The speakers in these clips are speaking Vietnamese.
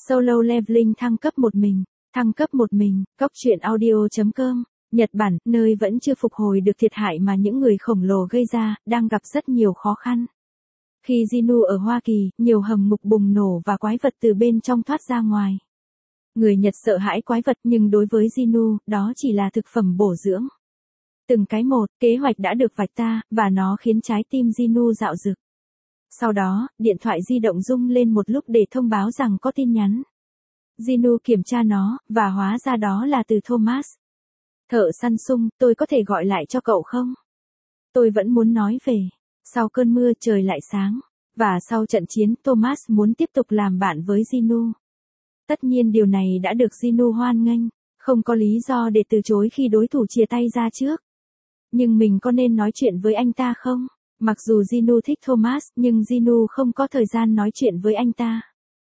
Solo Leveling thăng cấp một mình. Thăng cấp một mình, Góc truyện audio.com. Nhật Bản, nơi vẫn chưa phục hồi được thiệt hại mà những người khổng lồ gây ra, đang gặp rất nhiều khó khăn. Khi Ginu ở Hoa Kỳ, nhiều hầm ngục bùng nổ và quái vật từ bên trong thoát ra ngoài. Người Nhật sợ hãi quái vật nhưng đối với Ginu, đó chỉ là thực phẩm bổ dưỡng. Từng cái một, kế hoạch đã được vạch ra, và nó khiến trái tim Ginu dạo dực. Sau đó, điện thoại di động rung lên một lúc để thông báo rằng có tin nhắn. Ginu kiểm tra nó, và hóa ra đó là từ Thomas. Thợ săn sung, tôi có thể gọi lại cho cậu không? Tôi vẫn muốn nói về. Sau cơn mưa trời lại sáng. Và sau trận chiến, Thomas muốn tiếp tục làm bạn với Ginu. Tất nhiên điều này đã được Ginu hoan nghênh. Không có lý do để từ chối khi đối thủ chia tay ra trước. Nhưng mình có nên nói chuyện với anh ta không? Mặc dù Ginu thích Thomas, nhưng Ginu không có thời gian nói chuyện với anh ta.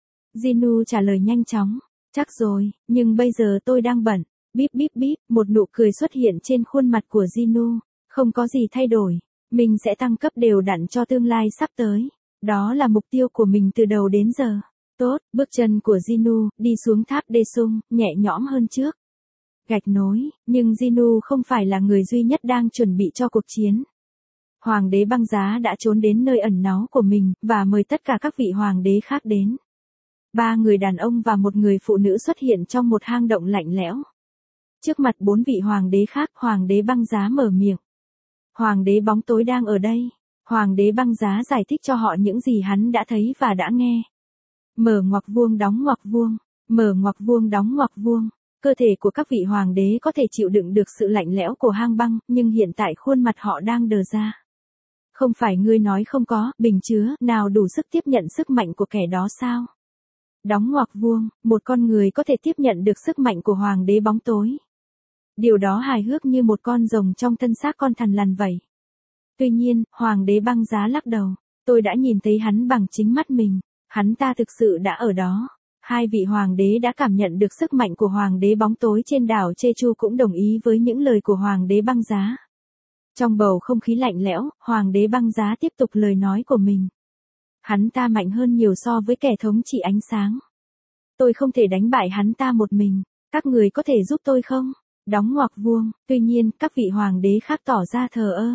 Ginu trả lời nhanh chóng. Chắc rồi, nhưng bây giờ tôi đang bận. Bíp bíp bíp, một nụ cười xuất hiện trên khuôn mặt của Ginu. Không có gì thay đổi. Mình sẽ tăng cấp đều đặn cho tương lai sắp tới. Đó là mục tiêu của mình từ đầu đến giờ. Tốt, bước chân của Ginu, đi xuống tháp đê sung, nhẹ nhõm hơn trước. Gạch nối, nhưng Ginu không phải là người duy nhất đang chuẩn bị cho cuộc chiến. Hoàng đế băng giá đã trốn đến nơi ẩn náu của mình, và mời tất cả các vị hoàng đế khác đến. 3 người đàn ông và một người phụ nữ xuất hiện trong một hang động lạnh lẽo. Trước mặt 4 vị hoàng đế khác, hoàng đế băng giá mở miệng. Hoàng đế bóng tối đang ở đây. Hoàng đế băng giá giải thích cho họ những gì hắn đã thấy và đã nghe. Mở ngoặc vuông đóng ngoặc vuông. Mở ngoặc vuông đóng ngoặc vuông. Cơ thể của các vị hoàng đế có thể chịu đựng được sự lạnh lẽo của hang băng, nhưng hiện tại khuôn mặt họ đang đờ ra. Không phải ngươi nói không có, bình chứa, nào đủ sức tiếp nhận sức mạnh của kẻ đó sao? Đóng ngoặc vuông, một con người có thể tiếp nhận được sức mạnh của hoàng đế bóng tối. Điều đó hài hước như một con rồng trong thân xác con thằn lằn vậy. Tuy nhiên, hoàng đế băng giá lắc đầu. Tôi đã nhìn thấy hắn bằng chính mắt mình. Hắn ta thực sự đã ở đó. 2 vị hoàng đế đã cảm nhận được sức mạnh của hoàng đế bóng tối trên đảo Jeju cũng đồng ý với những lời của hoàng đế băng giá. Trong bầu không khí lạnh lẽo, hoàng đế băng giá tiếp tục lời nói của mình. Hắn ta mạnh hơn nhiều so với kẻ thống trị ánh sáng. Tôi không thể đánh bại hắn ta một mình. Các người có thể giúp tôi không? Đóng ngoặc vuông. Tuy nhiên, các vị hoàng đế khác tỏ ra thờ ơ.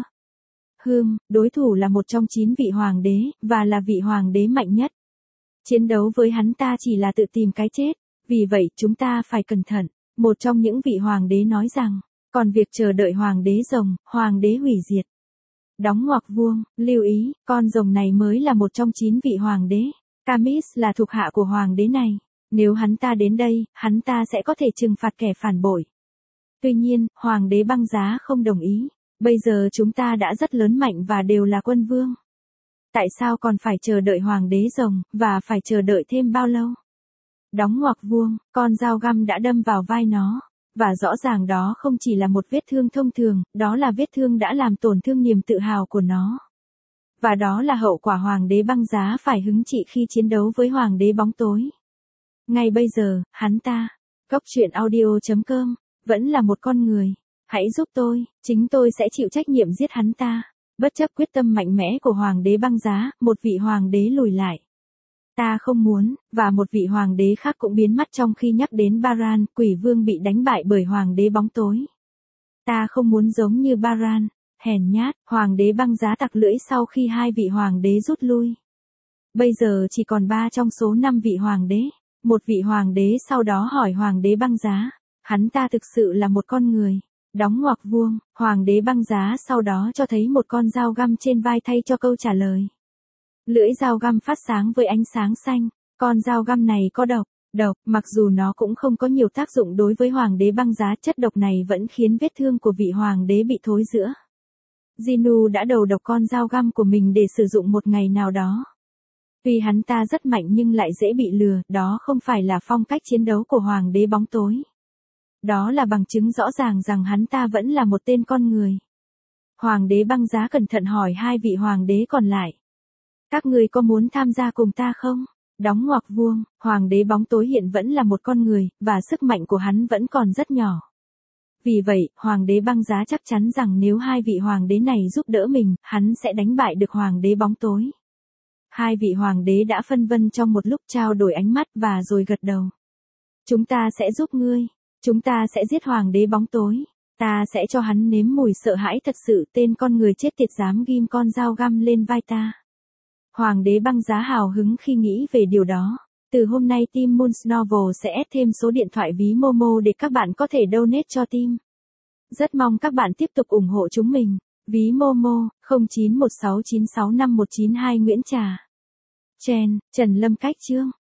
Đối thủ là một trong 9 vị hoàng đế, và là vị hoàng đế mạnh nhất. Chiến đấu với hắn ta chỉ là tự tìm cái chết. Vì vậy, chúng ta phải cẩn thận. Một trong những vị hoàng đế nói rằng, còn việc chờ đợi hoàng đế rồng, hoàng đế hủy diệt. Đóng ngoặc vuông, lưu ý, con rồng này mới là một trong 9 vị hoàng đế. Camis là thuộc hạ của hoàng đế này. Nếu hắn ta đến đây, hắn ta sẽ có thể trừng phạt kẻ phản bội. Tuy nhiên, hoàng đế băng giá không đồng ý. Bây giờ chúng ta đã rất lớn mạnh và đều là quân vương. Tại sao còn phải chờ đợi hoàng đế rồng, và phải chờ đợi thêm bao lâu? Đóng ngoặc vuông, con dao găm đã đâm vào vai nó. Và rõ ràng đó không chỉ là một vết thương thông thường, đó là vết thương đã làm tổn thương niềm tự hào của nó. Và đó là hậu quả hoàng đế băng giá phải hứng chịu khi chiến đấu với hoàng đế bóng tối. Ngay bây giờ, hắn ta, Góc truyện audio.com, vẫn là một con người. Hãy giúp tôi, chính tôi sẽ chịu trách nhiệm giết hắn ta. Bất chấp quyết tâm mạnh mẽ của hoàng đế băng giá, một vị hoàng đế lùi lại. Ta không muốn, và một vị hoàng đế khác cũng biến mất trong khi nhắc đến Baran, quỷ vương bị đánh bại bởi hoàng đế bóng tối. Ta không muốn giống như Baran, hèn nhát, hoàng đế băng giá tặc lưỡi sau khi 2 vị hoàng đế rút lui. Bây giờ chỉ còn 3 trong số 5 vị hoàng đế. Một vị hoàng đế sau đó hỏi hoàng đế băng giá, hắn ta thực sự là một con người. Đóng ngoặc vuông, hoàng đế băng giá sau đó cho thấy một con dao găm trên vai thay cho câu trả lời. Lưỡi dao găm phát sáng với ánh sáng xanh. Con dao găm này có độc, mặc dù nó cũng không có nhiều tác dụng đối với hoàng đế băng giá, chất độc này vẫn khiến vết thương của vị hoàng đế bị thối rữa. Ginu đã đầu độc con dao găm của mình để sử dụng một ngày nào đó. Vì hắn ta rất mạnh nhưng lại dễ bị lừa, đó không phải là phong cách chiến đấu của hoàng đế bóng tối. Đó là bằng chứng rõ ràng rằng hắn ta vẫn là một tên con người. Hoàng đế băng giá cẩn thận hỏi 2 vị hoàng đế còn lại. Các người có muốn tham gia cùng ta không? Đóng ngoặc vuông, hoàng đế bóng tối hiện vẫn là một con người, và sức mạnh của hắn vẫn còn rất nhỏ. Vì vậy, hoàng đế băng giá chắc chắn rằng nếu 2 vị hoàng đế này giúp đỡ mình, hắn sẽ đánh bại được hoàng đế bóng tối. Hai vị hoàng đế đã phân vân trong một lúc, trao đổi ánh mắt và rồi gật đầu. Chúng ta sẽ giúp ngươi. Chúng ta sẽ giết hoàng đế bóng tối. Ta sẽ cho hắn nếm mùi sợ hãi thật sự, tên con người chết tiệt dám ghim con dao găm lên vai ta. Hoàng đế Băng Giá hào hứng khi nghĩ về điều đó. Từ hôm nay team Moons Novel sẽ add thêm số điện thoại ví Momo để các bạn có thể donate cho team. Rất mong các bạn tiếp tục ủng hộ chúng mình. Ví Momo 0916965192 Nguyễn Trà. Trần Lâm Cách Chương